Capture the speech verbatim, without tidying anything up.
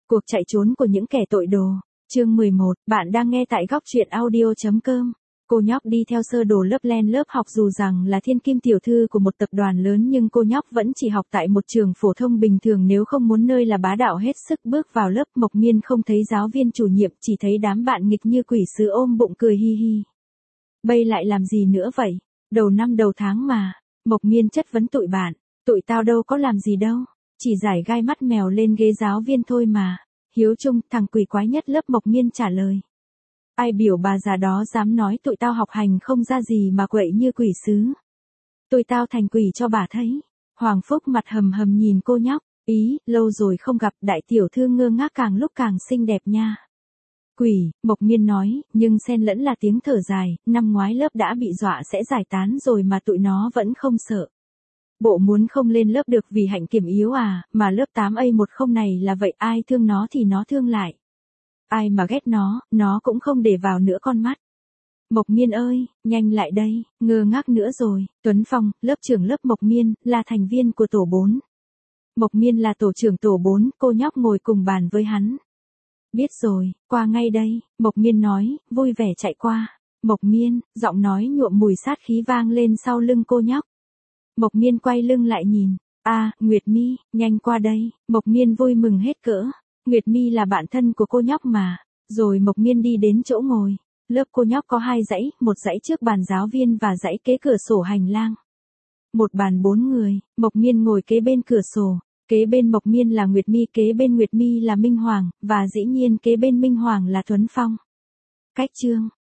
Cuộc chạy trốn của những kẻ tội đồ. Chương mười một, bạn đang nghe tại góc truyện audio chấm com. Cô nhóc đi theo sơ đồ lớp len lớp học dù rằng là thiên kim tiểu thư của một tập đoàn lớn nhưng cô nhóc vẫn chỉ học tại một trường phổ thông bình thường nếu không muốn nơi là bá đạo hết sức bước vào lớp. Mộc Miên không thấy giáo viên chủ nhiệm chỉ thấy đám bạn nghịch như quỷ sứ ôm bụng cười hi hi. Bây lại làm gì nữa vậy? Đầu năm đầu tháng mà. Mộc Miên chất vấn tụi bạn. Tụi tao đâu có làm gì đâu. Chỉ giải gai mắt mèo lên ghế giáo viên thôi mà. Hiếu Trung, thằng quỷ quái nhất lớp Mộc Miên trả lời. Ai biểu bà già đó dám nói tụi tao học hành không ra gì mà quậy như quỷ sứ. Tụi tao thành quỷ cho bà thấy. Hoàng Phúc mặt hầm hầm nhìn cô nhóc. Ý, lâu rồi không gặp đại tiểu thư ngơ ngác càng lúc càng xinh đẹp nha. Quỷ, Mộc Miên nói, nhưng xen lẫn là tiếng thở dài, năm ngoái lớp đã bị dọa sẽ giải tán rồi mà tụi nó vẫn không sợ. Bộ muốn không lên lớp được vì hạnh kiểm yếu à, mà lớp tám A mười này là vậy, ai thương nó thì nó thương lại. Ai mà ghét nó, nó cũng không để vào nữa con mắt. Mộc Miên ơi, nhanh lại đây, ngơ ngác nữa rồi. Tuấn Phong, lớp trưởng lớp Mộc Miên, là thành viên của tổ bốn. Mộc Miên là tổ trưởng tổ bốn, cô nhóc ngồi cùng bàn với hắn. Biết rồi, qua ngay đây, Mộc Miên nói, vui vẻ chạy qua. Mộc Miên, giọng nói nhuộm mùi sát khí vang lên sau lưng cô nhóc. Mộc Miên quay lưng lại nhìn. A, à, Nguyệt Mi, nhanh qua đây. Mộc Miên vui mừng hết cỡ. Nguyệt Mi là bạn thân của cô nhóc mà. Rồi Mộc Miên đi đến chỗ ngồi. Lớp cô nhóc có hai dãy, một dãy trước bàn giáo viên và dãy kế cửa sổ hành lang. Một bàn bốn người, Mộc Miên ngồi kế bên cửa sổ. Kế bên Mộc Miên là Nguyệt Mi, kế bên Nguyệt Mi là Minh Hoàng, và dĩ nhiên kế bên Minh Hoàng là Tuấn Phong. Cách chương.